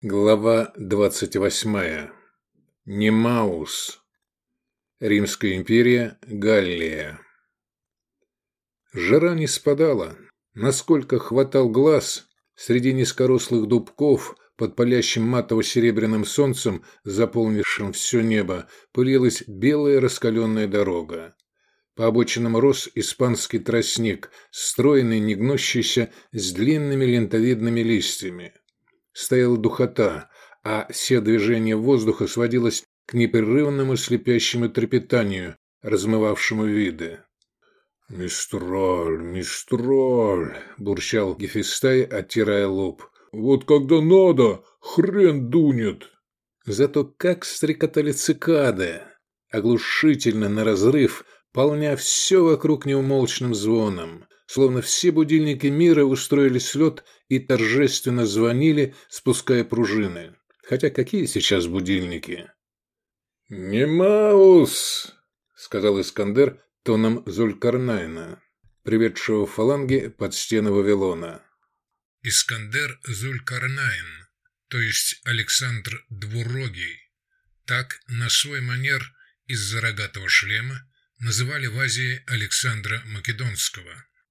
Глава 28. Немаус. Римская империя, Галлия. Жара не спадала. Насколько хватал глаз, среди низкорослых дубков, под палящим матово-серебряным солнцем, заполнившим все небо, пылилась белая раскаленная дорога. По обочинам рос испанский тростник, стройный, негнущийся, с длинными лентовидными листьями. Стояла духота, а все движение воздуха сводилось к непрерывному слепящему трепетанию, размывавшему виды. «Мистраль, мистраль!» – бурчал Гефестай, оттирая лоб. «Вот когда надо, хрен дунет!» Зато как стрекотали цикады, оглушительно наразрыв, полня все вокруг неумолчным звоном, словно все будильники мира устроили слет и торжественно звонили, спуская пружины. Хотя какие сейчас будильники? «Немаус!» — сказал Искандер тоном Зулькарнайна, приведшего фаланги под стены Вавилона. Искандер Зулькарнайн, то есть Александр Двурогий. Так, на свой манер, из-за рогатого шлема, называли в Азии Александра Македонского.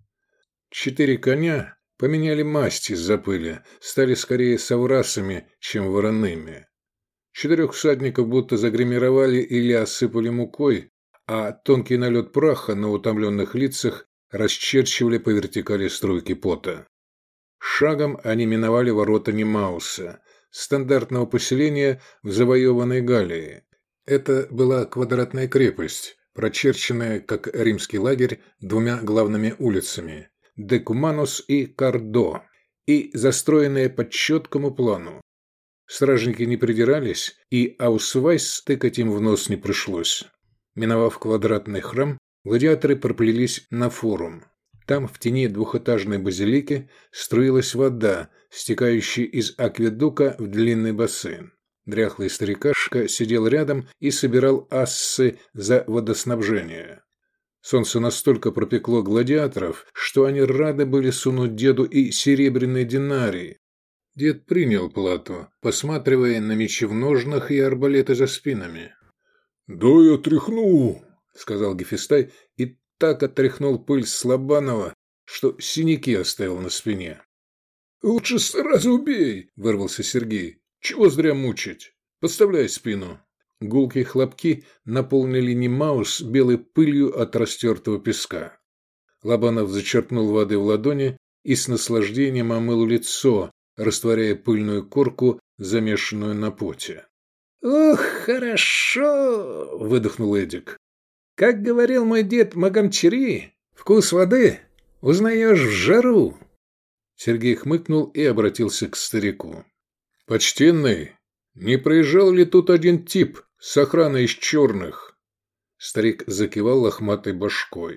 4 коня поменяли масть из-за пыли, стали скорее соврасами, чем вороными. 4 всадников будто загримировали или осыпали мукой, а тонкий налет праха на утомленных лицах расчерчивали по вертикали струйки пота. Шагом они миновали ворота Немауса, стандартного поселения в завоеванной Галлии. Это была квадратная крепость, прочерченная, как римский лагерь, 2 главными улицами – Декуманус и Кардо, и застроенная по четкому плану. Стражники не придирались, и аусвайс тыкать им в нос не пришлось. Миновав квадратный храм, гладиаторы проплелись на форум. Там, в тени двухэтажной базилики, струилась вода, стекающая из акведука в длинный бассейн. Дряхлый старикашка сидел рядом и собирал ассы за водоснабжение. Солнце настолько пропекло гладиаторов, что они рады были сунуть деду и серебряный динарий. Дед принял плату, посматривая на мечи в ножнах и арбалеты за спинами. «Да я тряхну», — сказал Гефестай, и так отряхнул пыль с Лобанова, что синяки оставил на спине. «Лучше сразу убей», — вырвался Сергей. «Чего зря мучить? Подставляй спину». Гулкие хлопки наполнили Немаус белой пылью от растертого песка. Лобанов зачерпнул воды в ладони и с наслаждением омыл лицо, растворяя пыльную корку, замешанную на поте. «Ох, хорошо!» – выдохнул Эдик. «Как говорил мой дед Магомчери, вкус воды узнаешь в жару». Сергей хмыкнул и обратился к старику. «Почтенный, не проезжал ли тут один тип с охраной из черных?» Старик закивал лохматой башкой.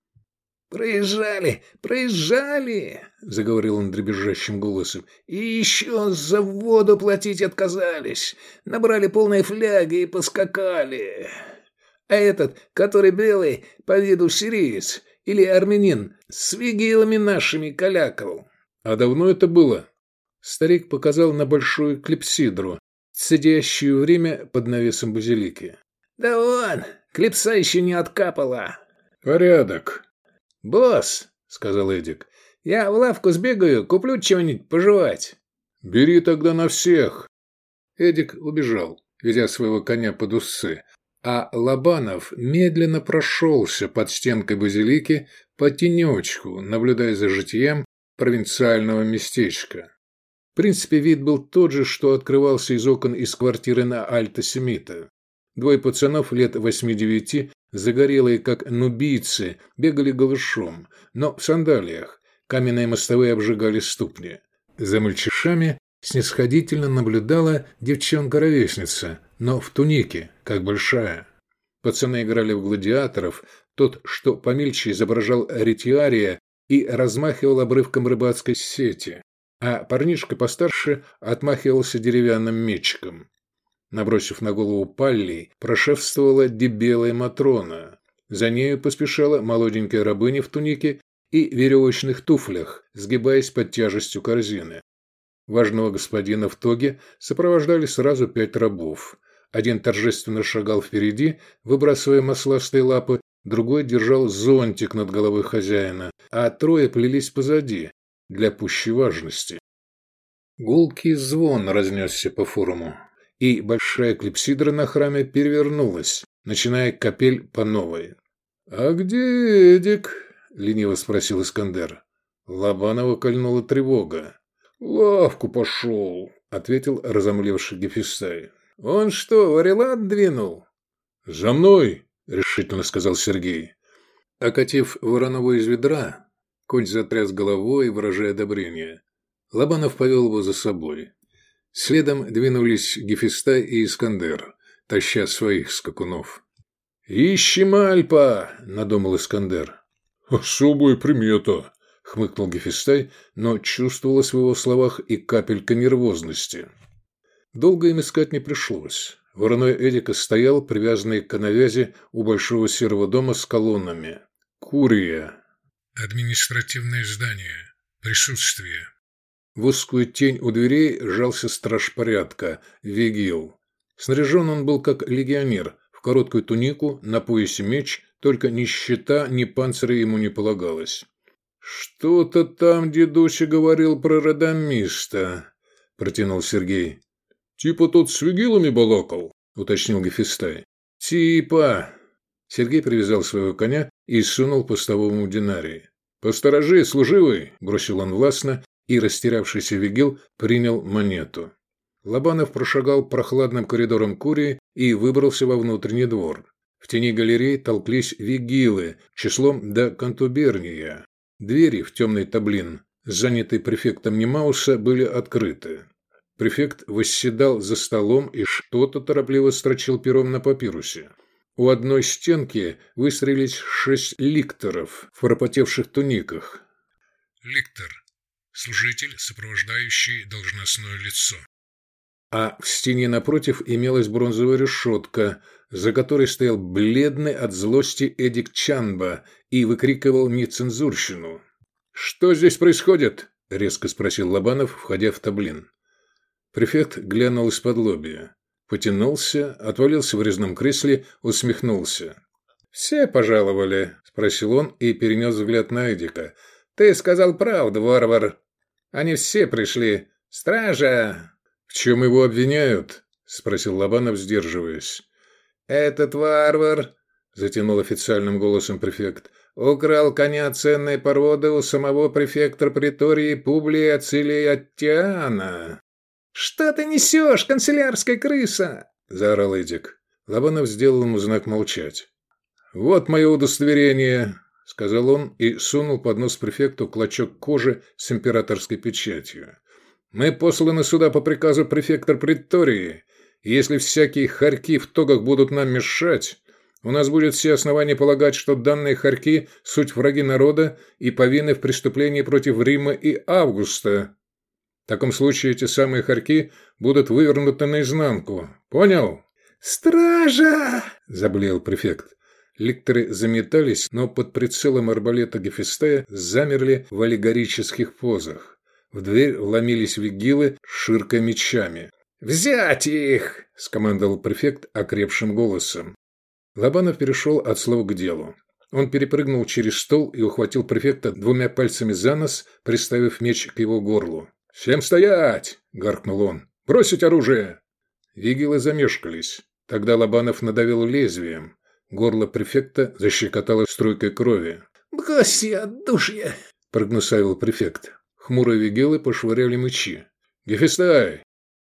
«Проезжали!» — заговорил он дребезжащим голосом. «И еще за воду платить отказались. Набрали полные фляги и поскакали. А этот, который белый, по виду сириец или армянин, с вигилами нашими калякал». «А давно это было?» Старик показал на большую клипсидру, сидящую время под навесом базилики. «Да вон, клипса еще не откапала». «Порядок». «Босс», — сказал Эдик, — «я в лавку сбегаю, куплю чего-нибудь пожевать». «Бери тогда на всех». Эдик убежал, ведя своего коня под усы, а Лобанов медленно прошелся под стенкой базилики по тенечку, наблюдая за житием провинциального местечка. В принципе, вид был тот же, что открывался из окон из квартиры на Альто-Семита. 2 пацанов лет 8-9, загорелые как нубийцы, бегали голышом, но в сандалиях. Каменные мостовые обжигали ступни. За мальчишами снисходительно наблюдала девчонка-ровесница, но в тунике, как большая. Пацаны играли в гладиаторов, тот, что помельче, изображал ретиария и размахивал обрывком рыбацкой сети, а парнишка постарше отмахивался деревянным мечиком. Набросив на голову паллий, прошествовала дебелая Матрона. За нею поспешала молоденькая рабыня в тунике и веревочных туфлях, сгибаясь под тяжестью корзины. Важного господина в тоге сопровождали сразу 5 рабов. Один торжественно шагал впереди, выбрасывая масластые лапы, другой держал зонтик над головой хозяина, а 3 плелись позади, для пущей важности. Гулкий звон разнесся по форуму, и большая клипсидра на храме перевернулась, начиная капель по новой. «А где Эдик?» – лениво спросил Искандер. Лобанова кольнула тревога. «В лавку пошел», – ответил разомлевший Гефестай. «Он что, варилат двинул?» «За мной», – решительно сказал Сергей. Окатив Воронову из ведра, конь затряс головой, выражая одобрение. Лобанов повел его за собой. Следом двинулись Гефестай и Искандер, таща своих скакунов. «Ищем Альпа!» – надумал Искандер. «Особая примета!» – хмыкнул Гефестай, но чувствовалось в его словах и капелька нервозности. Долго им искать не пришлось. Вороной Эдика стоял, привязанный к навязи у большого серого дома с колоннами. Курия. Административное здание. Присутствие. В узкую тень у дверей жался страж порядка, Вигил. Снаряжен он был как легионер, в короткую тунику, на поясе меч, только ни щита, ни панциря ему не полагалось. «Что-то там дедуся говорил про родомиста», – протянул Сергей. «Типа тот с вигилами балакал», – уточнил Гефестай. «Типа». Сергей привязал своего коня и сунул постовому динарий. «Посторожи, служивый», – бросил он властно, и растерявшийся вигил принял монету. Лобанов прошагал прохладным коридором Курии и выбрался во внутренний двор. В тени галерей толклись вигилы, числом до контуберния. Двери в темный таблин, занятый префектом Немауса, были открыты. Префект восседал за столом и что-то торопливо строчил пером на папирусе. У одной стенки выстроились 6 ликторов в пропотевших туниках. Ликтор. Служитель, сопровождающий должностное лицо. А в стене напротив имелась бронзовая решетка, за которой стоял бледный от злости Эдик Чанба и выкрикивал нецензурщину. «Что здесь происходит?» – резко спросил Лобанов, входя в таблин. Префект глянул из-подлобья. Потянулся, отвалился в резном кресле, усмехнулся. «Все пожаловали?» – спросил он и перенес взгляд на Эдика. «Ты сказал правду, варвар. Они все пришли. Стража!» «В чем его обвиняют?» – спросил Лобанов, сдерживаясь. «Этот варвар», – затянул официальным голосом префект, – «украл коня ценной породы у самого префекта притории Публия Ацилия Аттиана». «Что ты несешь, канцелярская крыса?» – заорал Эдик. Лобанов сделал ему знак молчать. «Вот мое удостоверение», – сказал он и сунул под нос префекту клочок кожи с императорской печатью. «Мы посланы сюда по приказу префекта притории. Если всякие хорьки в тогах будут нам мешать, у нас будет все основания полагать, что данные хорьки – суть враги народа и повинны в преступлении против Рима и Августа. В таком случае эти самые хорьки будут вывернуты наизнанку. Понял?» «Стража!» – заблеял префект. Ликторы заметались, но под прицелом арбалета Гефестая замерли в аллегорических позах. В дверь вломились вигилы, ширкая мечами. «Взять их!» – скомандовал префект окрепшим голосом. Лобанов перешел от слов к делу. Он перепрыгнул через стол и ухватил префекта 2 пальцами за нос, приставив меч к его горлу. «Всем стоять!» – гаркнул он. «Бросить оружие!» Вигилы замешкались. Тогда Лобанов надавил лезвием. Горло префекта защекотало струйкой крови. «Брось отдушье!» – прогнусавил префект. Хмурые вигилы пошвыряли мечи. «Гефестай!»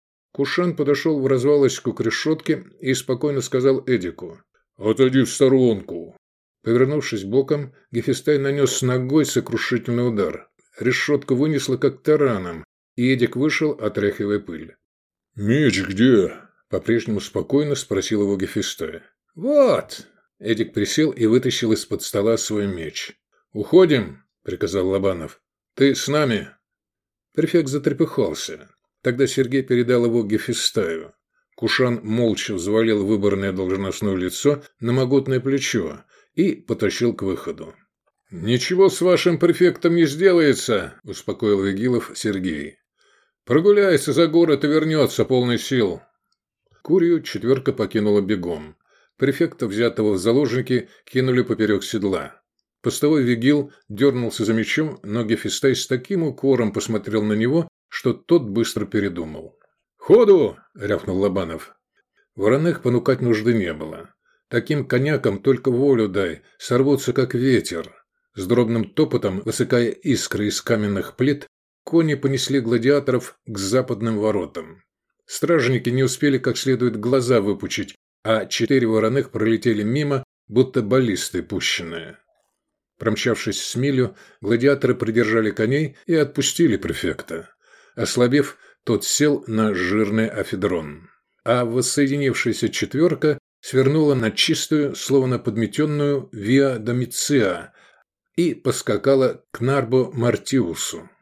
Кушан подошел в развалочку к решетке и спокойно сказал Эдику. «Отойди в сторонку!» Повернувшись боком, Гефестай нанес ногой сокрушительный удар. Решетку вынесло как тараном, и Эдик вышел, отряхивая пыль. «Меч где?» – по-прежнему спокойно спросил его Гефестай. «Вот!» – Эдик присел и вытащил из-под стола свой меч. «Уходим?» – приказал Лобанов. «Ты с нами?» Префект затрепыхался. Тогда Сергей передал его Гефестаю. Кушан молча взвалил выборное должностное лицо на могутное плечо и потащил к выходу. «Ничего с вашим префектом не сделается», – успокоил Вигилов Сергей. Прогуляется за город и вернется полный сил». Курию четверка покинула бегом. Префекта, взятого в заложники, кинули поперек седла. Постовой вигил дернулся за мечом, но Гефестай с таким укором посмотрел на него, что тот быстро передумал. «Ходу!» – рявкнул Лобанов. Вороных понукать нужды не было. Таким конякам только волю дай, сорвутся как ветер. С дробным топотом, высыкая искры из каменных плит, кони понесли гладиаторов к западным воротам. Стражники не успели как следует глаза выпучить, а 4 вороных пролетели мимо, будто баллисты пущенные. Промчавшись с милю, гладиаторы придержали коней и отпустили префекта. Ослабев, тот сел на жирный афедрон. А воссоединившаяся четверка свернула на чистую, словно подметенную Виа Домиция и поскакала к Нарбо Мартиусу.